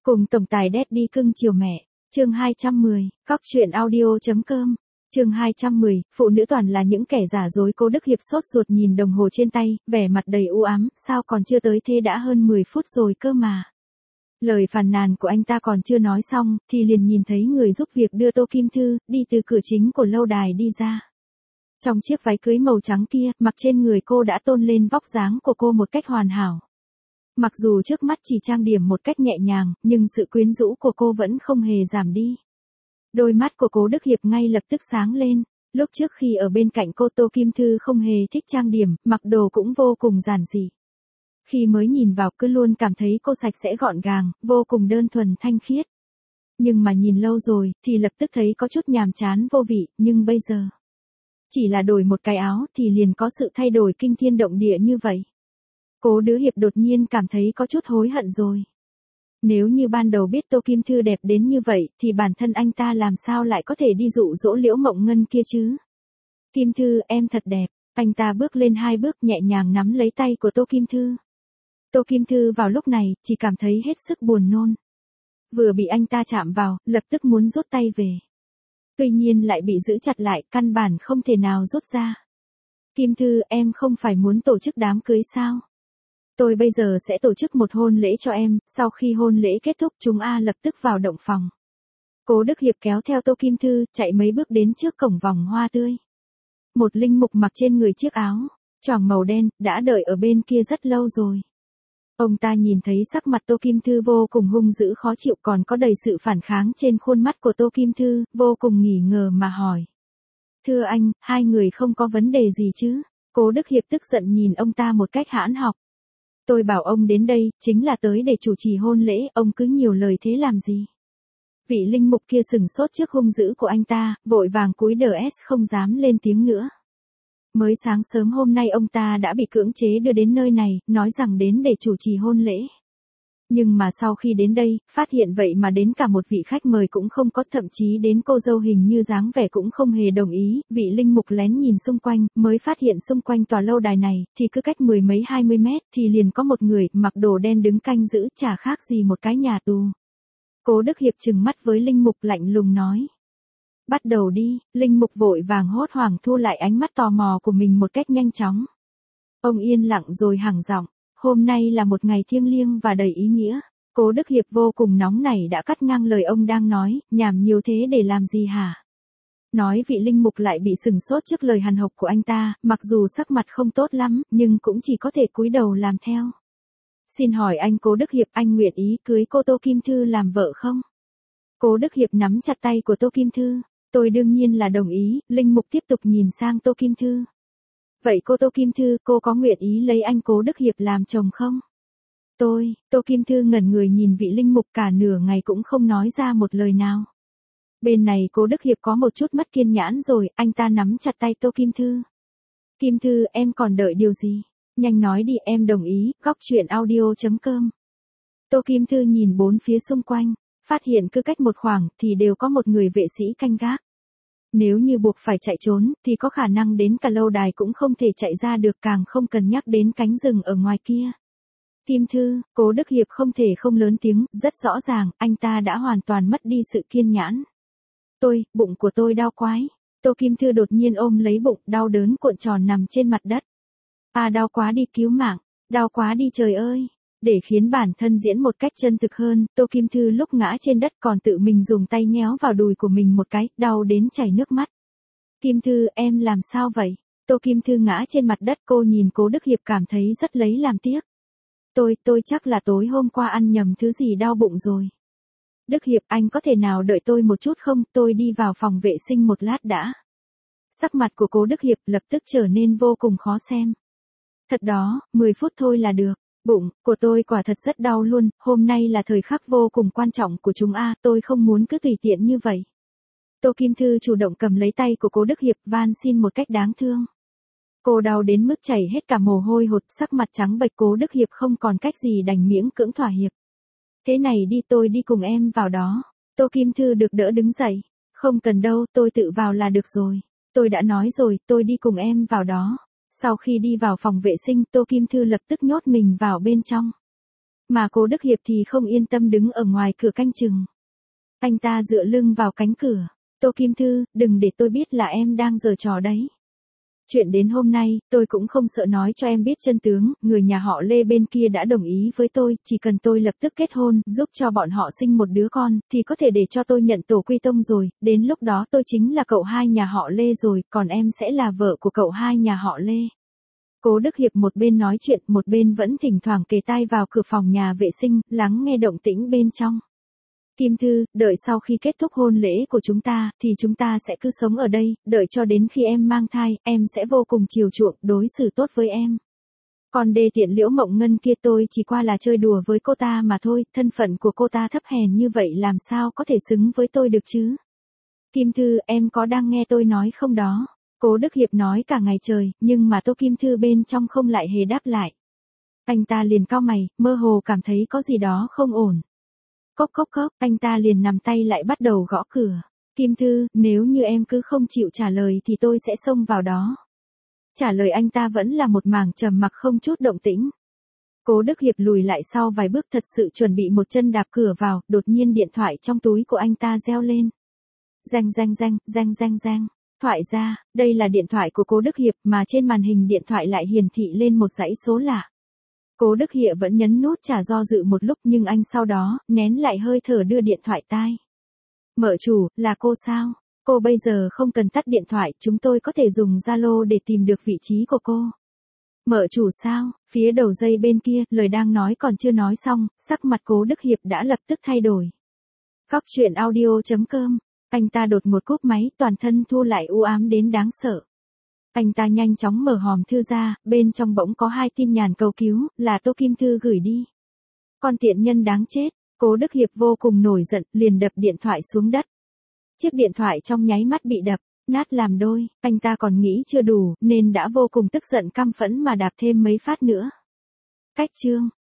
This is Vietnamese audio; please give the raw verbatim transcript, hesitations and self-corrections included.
Cùng tổng tài Daddy cưng chiều mẹ, chương hai trăm mười, cóc truyện audio.com, chương hai trăm mười, phụ nữ toàn là những kẻ giả dối. Cố Đức Hiệp sốt ruột nhìn đồng hồ trên tay, vẻ mặt đầy u ám, sao còn chưa tới thế đã hơn mười phút rồi cơ mà. Lời phàn nàn của anh ta còn chưa nói xong, thì liền nhìn thấy người giúp việc đưa Tô Kim Thư, đi từ cửa chính của lâu đài đi ra. Trong chiếc váy cưới màu trắng kia, mặc trên người cô đã tôn lên vóc dáng của cô một cách hoàn hảo. Mặc dù trước mắt chỉ trang điểm một cách nhẹ nhàng, nhưng sự quyến rũ của cô vẫn không hề giảm đi. Đôi mắt của Cố Đức Hiệp ngay lập tức sáng lên. Lúc trước khi ở bên cạnh cô, Tô Kim Thư không hề thích trang điểm, mặc đồ cũng vô cùng giản dị. Khi mới nhìn vào cứ luôn cảm thấy cô sạch sẽ gọn gàng, vô cùng đơn thuần thanh khiết. Nhưng mà nhìn lâu rồi, thì lập tức thấy có chút nhàm chán vô vị, nhưng bây giờ, chỉ là đổi một cái áo thì liền có sự thay đổi kinh thiên động địa như vậy. Cố Đức Hiệp đột nhiên cảm thấy có chút hối hận rồi. Nếu như ban đầu biết Tô Kim Thư đẹp đến như vậy, thì bản thân anh ta làm sao lại có thể đi dụ dỗ Liễu Mộng Ngân kia chứ? Kim Thư, em thật đẹp. Anh ta bước lên hai bước nhẹ nhàng nắm lấy tay của Tô Kim Thư. Tô Kim Thư vào lúc này, chỉ cảm thấy hết sức buồn nôn. Vừa bị anh ta chạm vào, lập tức muốn rút tay về. Tuy nhiên lại bị giữ chặt lại, căn bản không thể nào rút ra. Kim Thư, em không phải muốn tổ chức đám cưới sao? Tôi bây giờ sẽ tổ chức một hôn lễ cho em, sau khi hôn lễ kết thúc chúng A lập tức vào động phòng. Cố Đức Hiệp kéo theo Tô Kim Thư, chạy mấy bước đến trước cổng vòng hoa tươi. Một linh mục mặc trên người chiếc áo choàng màu đen, đã đợi ở bên kia rất lâu rồi. Ông ta nhìn thấy sắc mặt Tô Kim Thư vô cùng hung dữ khó chịu, còn có đầy sự phản kháng trên khuôn mắt của Tô Kim Thư, vô cùng nghi ngờ mà hỏi. Thưa anh, hai người không có vấn đề gì chứ? Cố Đức Hiệp tức giận nhìn ông ta một cách hãn học. Tôi bảo ông đến đây, chính là tới để chủ trì hôn lễ, ông cứ nhiều lời thế làm gì? Vị linh mục kia sừng sốt trước hung dữ của anh ta, vội vàng cúi đờ s không dám lên tiếng nữa. Mới sáng sớm hôm nay ông ta đã bị cưỡng chế đưa đến nơi này, nói rằng đến để chủ trì hôn lễ. Nhưng mà sau khi đến đây, phát hiện vậy mà đến cả một vị khách mời cũng không có, thậm chí đến cô dâu hình như dáng vẻ cũng không hề đồng ý. Vị linh mục lén nhìn xung quanh, mới phát hiện xung quanh tòa lâu đài này, thì cứ cách mười mấy hai mươi mét, thì liền có một người, mặc đồ đen đứng canh giữ, chả khác gì một cái nhà tù. Cố Đức Hiệp trừng mắt với linh mục lạnh lùng nói. Bắt đầu đi. Linh mục vội vàng hốt hoảng thu lại ánh mắt tò mò của mình một cách nhanh chóng. Ông yên lặng rồi hẳng giọng. Hôm nay là một ngày thiêng liêng và đầy ý nghĩa. Cố Đức Hiệp vô cùng nóng nảy đã cắt ngang lời ông đang nói, nhảm nhiều thế để làm gì hả? Nói vị linh mục lại bị sừng sốt trước lời hằn học của anh ta, mặc dù sắc mặt không tốt lắm, nhưng cũng chỉ có thể cúi đầu làm theo. Xin hỏi anh Cố Đức Hiệp, anh nguyện ý cưới cô Tô Kim Thư làm vợ không? Cố Đức Hiệp nắm chặt tay của Tô Kim Thư. Tôi đương nhiên là đồng ý. Linh mục tiếp tục nhìn sang Tô Kim Thư. Vậy cô Tô Kim Thư, cô có nguyện ý lấy anh Cố Đức Hiệp làm chồng không? Tôi, Tô Kim Thư ngẩn người nhìn vị linh mục cả nửa ngày cũng không nói ra một lời nào. Bên này Cố Đức Hiệp có một chút mất kiên nhẫn rồi, anh ta nắm chặt tay Tô Kim Thư. Kim Thư, em còn đợi điều gì? Nhanh nói đi, em đồng ý. Cóc truyện audio.com. Tô Kim Thư nhìn bốn phía xung quanh, phát hiện cứ cách một khoảng thì đều có một người vệ sĩ canh gác. Nếu như buộc phải chạy trốn, thì có khả năng đến cả lâu đài cũng không thể chạy ra được, càng không cần nhắc đến cánh rừng ở ngoài kia. Kim Thư, Cố Đức Hiệp không thể không lớn tiếng, rất rõ ràng, anh ta đã hoàn toàn mất đi sự kiên nhẫn. Tôi, bụng của tôi đau quái. Tô Kim Thư đột nhiên ôm lấy bụng, đau đớn cuộn tròn nằm trên mặt đất. À đau quá đi, cứu mạng, đau quá đi trời ơi. Để khiến bản thân diễn một cách chân thực hơn, Tô Kim Thư lúc ngã trên đất còn tự mình dùng tay nhéo vào đùi của mình một cái, đau đến chảy nước mắt. Kim Thư, em làm sao vậy? Tô Kim Thư ngã trên mặt đất, cô nhìn Cố Đức Hiệp cảm thấy rất lấy làm tiếc. Tôi, tôi chắc là tối hôm qua ăn nhầm thứ gì đau bụng rồi. Đức Hiệp, anh có thể nào đợi tôi một chút không? Tôi đi vào phòng vệ sinh một lát đã. Sắc mặt của Cố Đức Hiệp lập tức trở nên vô cùng khó xem. Thật đó, mười phút thôi là được. Bụng của tôi quả thật rất đau luôn, hôm nay là thời khắc vô cùng quan trọng của chúng A, tôi không muốn cứ tùy tiện như vậy. Tô Kim Thư chủ động cầm lấy tay của Cố Đức Hiệp, van xin một cách đáng thương. Cô đau đến mức chảy hết cả mồ hôi hột, sắc mặt trắng bệch. Cố Đức Hiệp không còn cách gì đành miễn cưỡng thỏa hiệp. Thế này đi, tôi đi cùng em vào đó. Tô Kim Thư được đỡ đứng dậy. Không cần đâu, tôi tự vào là được rồi. Tôi đã nói rồi, tôi đi cùng em vào đó. Sau khi đi vào phòng vệ sinh, Tô Kim Thư lập tức nhốt mình vào bên trong. Mà Cố Đức Hiệp thì không yên tâm đứng ở ngoài cửa canh chừng. Anh ta dựa lưng vào cánh cửa. Tô Kim Thư, đừng để tôi biết là em đang giở trò đấy. Chuyện đến hôm nay, tôi cũng không sợ nói cho em biết chân tướng, người nhà họ Lê bên kia đã đồng ý với tôi, chỉ cần tôi lập tức kết hôn, giúp cho bọn họ sinh một đứa con, thì có thể để cho tôi nhận tổ quy tông rồi, đến lúc đó tôi chính là cậu hai nhà họ Lê rồi, còn em sẽ là vợ của cậu hai nhà họ Lê. Cố Đức Hiệp một bên nói chuyện, một bên vẫn thỉnh thoảng kề tai vào cửa phòng nhà vệ sinh, lắng nghe động tĩnh bên trong. Kim Thư, đợi sau khi kết thúc hôn lễ của chúng ta, thì chúng ta sẽ cứ sống ở đây, đợi cho đến khi em mang thai, em sẽ vô cùng chiều chuộng, đối xử tốt với em. Còn đê tiện Liễu Mộng Ngân kia tôi chỉ qua là chơi đùa với cô ta mà thôi, thân phận của cô ta thấp hèn như vậy làm sao có thể xứng với tôi được chứ? Kim Thư, em có đang nghe tôi nói không đó? Cố Đức Hiệp nói cả ngày trời, nhưng mà Tô Kim Thư bên trong không lại hề đáp lại. Anh ta liền cau mày, mơ hồ cảm thấy có gì đó không ổn. Cốc cốc cốc, anh ta liền nằm tay lại bắt đầu gõ cửa. Kim Thư, nếu như em cứ không chịu trả lời thì tôi sẽ xông vào đó. Trả lời anh ta vẫn là một mảng trầm mặc không chút động tĩnh. Cố Đức Hiệp lùi lại sau vài bước thật sự chuẩn bị một chân đạp cửa vào, đột nhiên điện thoại trong túi của anh ta reo lên. Reng reng reng, reng reng reng. Thoại ra, đây là điện thoại của Cố Đức Hiệp mà trên màn hình điện thoại lại hiển thị lên một dãy số lạ. Cố Đức Hiệp vẫn nhấn nút trả do dự một lúc nhưng anh sau đó, nén lại hơi thở đưa điện thoại tai. Mợ chủ, là cô sao? Cô bây giờ không cần tắt điện thoại, chúng tôi có thể dùng Zalo để tìm được vị trí của cô. Mợ chủ sao? Phía đầu dây bên kia, lời đang nói còn chưa nói xong, sắc mặt Cố Đức Hiệp đã lập tức thay đổi. Cóc truyện audio chấm com. Anh ta đột một cúp máy, toàn thân thu lại u ám đến đáng sợ. Anh ta nhanh chóng mở hòm thư ra, bên trong bỗng có hai tin nhắn cầu cứu, là Tô Kim Thư gửi đi. Con tiện nhân đáng chết, Cố Đức Hiệp vô cùng nổi giận, liền đập điện thoại xuống đất. Chiếc điện thoại trong nháy mắt bị đập, nát làm đôi, anh ta còn nghĩ chưa đủ, nên đã vô cùng tức giận căm phẫn mà đạp thêm mấy phát nữa. Cách chương.